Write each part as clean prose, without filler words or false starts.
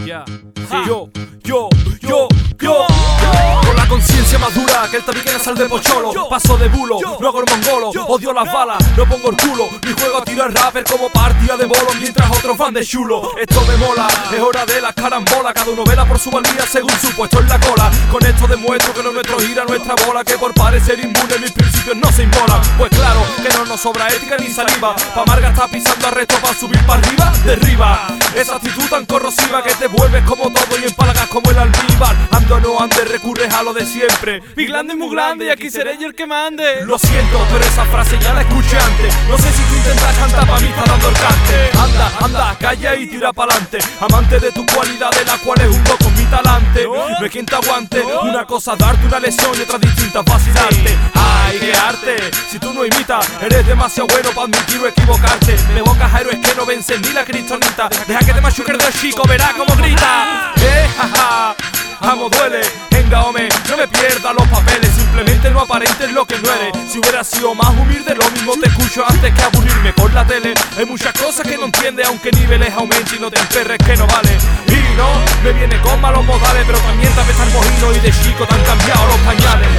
Con la conciencia madura que el tabique sal de pocholo. Paso de bulo, no hago el mongolo. Odio las balas, no pongo el culo. Mi juego tiro al rapper como partida de bolo, mientras otros van de chulo. Esto me mola, es hora de las carambolas. Cada uno vela por su valía según su puesto en la cola. Con esto demuestro que lo nuestro gira nuestra bola, que por parecer inmune mis principios no se inmolan. Pues claro, que no nos sobra ética ni saliva. Pa' Marga está pisando arresto pa' subir para arriba, derriba. Esa actitud tan corrosiva que te vuelves como todo y empalagas como el almíbar. Ando no ande, recurres a lo de siempre. Mi grande es muy grande y aquí seré yo el que mande. Lo siento, pero esa frase ya la escuché antes. No sé si tú intentas cantar, pa' mí está dando el cante. Anda, anda, calla y tira pa'lante. Amante de tu cualidad, de la cual es un con mi talante. No es quien te aguante. Una cosa darte una lesión y otra distinta vacilarte. Ay, qué arte, si tú no imitas, eres demasiado bueno para admitir o equivocarte. Me evocas a héroes que no vencen ni la kriptonita. Deja que te machuque el chico, verás cómo grita. Jaja, amo duele, venga hombre, no me pierdas los papeles. Simplemente no aparentes lo que no eres. Si hubiera sido más humilde, lo mismo te escucho antes que aburrirme con la tele. Hay muchas cosas que no entiendes, aunque niveles aumenten y no te emperres que no vale. Y no, me viene con malos modales, pero también te apesta el mojino y de chico te han cambiado los pañales.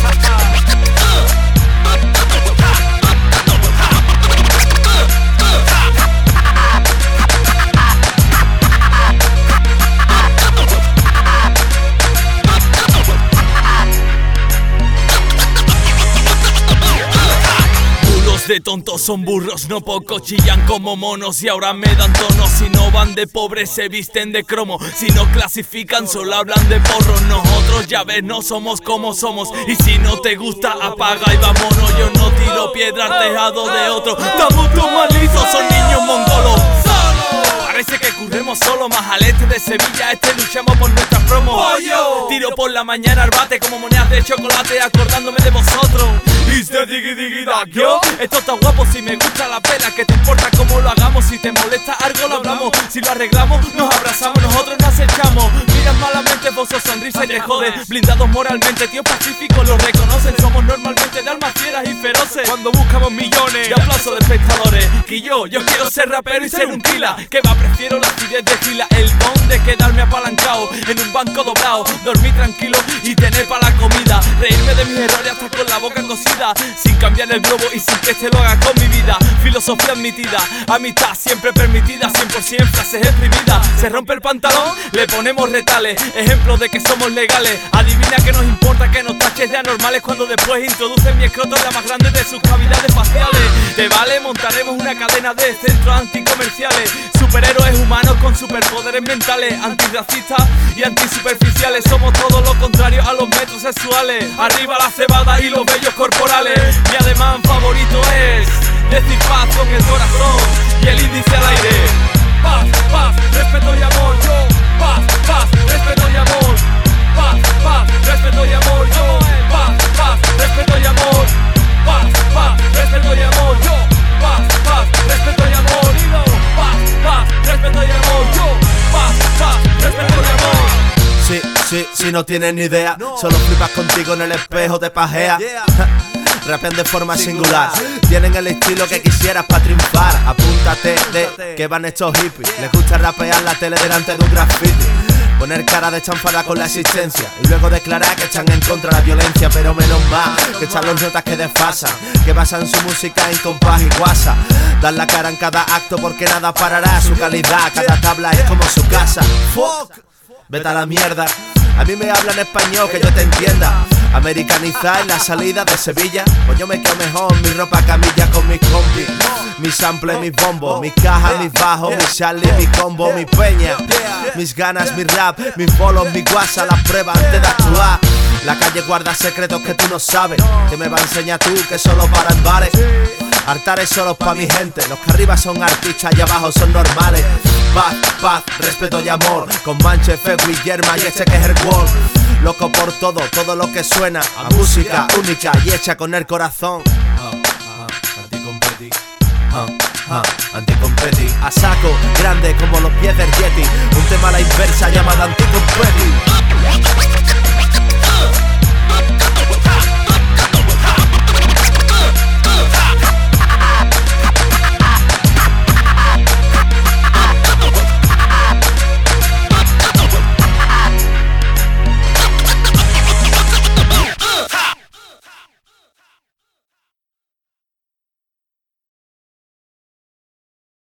De tontos son burros, no pocos chillan como monos y ahora me dan tonos. Si no van de pobres se visten de cromo, si no clasifican solo hablan de porro. Nosotros ya ves no somos como somos, y si no te gusta apaga y vámonos. Yo no tiro piedra al tejado de otro, estamos todos malizos, son niños mongolos. Parece que corremos solo, más al este de Sevilla, luchamos por nuestras promos. Tiro por la mañana al bate como monedas de chocolate, acordándome de vosotros. Esto está guapo si me gusta la pela. ¿Qué te importa cómo lo hagamos? Si te molesta algo lo hablamos. Si lo arreglamos, nos abrazamos, nosotros nos echamos. Miras malamente, vos sos sonrisa y te jode. Blindados moralmente, tío pacífico lo reconocen. Somos normalmente de almas fieras y feroces. Cuando buscamos millones de aplausos de espectadores. Que yo quiero ser rapero y ser un kila. Que va, prefiero la acidez de fila. El don de quedarme apalancado en un banco doblado. Dormir tranquilo y tener para la comida. Reírme de mis errores hasta con la boca cosida. Sin cambiar el globo y sin que este lo haga con mi vida. Filosofía admitida, amistad siempre permitida. 100% frases exprimidas. Se rompe el pantalón, le ponemos retales. Ejemplo de que somos legales. Adivina que nos importa que nos taches de anormales cuando después introducen mi escroto en la más grande de sus cavidades faciales. Te vale, montaremos una cadena de centros anticomerciales. Superhéroes humanos con superpoderes mentales. Antirracistas y antisuperficiales. Somos todo lo contrario a los metrosexuales. Arriba la cebada y los vellos corporales. Mi ademán favorito es decir paz con el corazón y el índice al aire. Paz, paz, respeto y amor. Yo, paz, paz, respeto y amor. Paz, paz, respeto y amor. Yo, paz, paz, respeto y amor. Paz, paz, respeto y amor. Yo, paz, paz, respeto y amor. Y no, paz, paz, respeto y amor. Yo, paz, paz, respeto y amor. Si no tienes ni idea, solo flipas contigo en el espejo, te pajeas. Rapean de forma singular, tienen el estilo que quisieras para triunfar. Apúntate de que van estos hippies. Les gusta rapear la tele delante de un graffiti. Poner cara de chanfada con la existencia y luego declarar que están en contra de la violencia. Pero menos mal que están los notas que desfasan, que basan su música en compás y guasa. Dan la cara en cada acto porque nada parará su calidad. Cada tabla es como su casa. Fuck, vete a la mierda. A mí me hablan español que yo te entienda. Americanizar en la salida de Sevilla. Pues yo me quedo mejor en mi ropa camilla con mis compis. Mis samples, mis bombos, mis cajas, mis bajos, mis Charlie, mi combo, mi peña. Mis ganas, mi rap, mis bolos, mi guasa. Las pruebas antes de actuar. La calle guarda secretos que tú no sabes. Que me va a enseñar tú que solo para en bares. Altares solo pa' mi gente. Los que arriba son artistas y abajo son normales. Paz, paz, respeto y amor. Con Manche, Fegui, Yerma y este que es el World. Loco por todo lo que suena a música única y hecha con el corazón. Anticompeti, anticompeti. A saco, grande como los pies del Yeti. Un tema a la inversa llamado Anticompeti.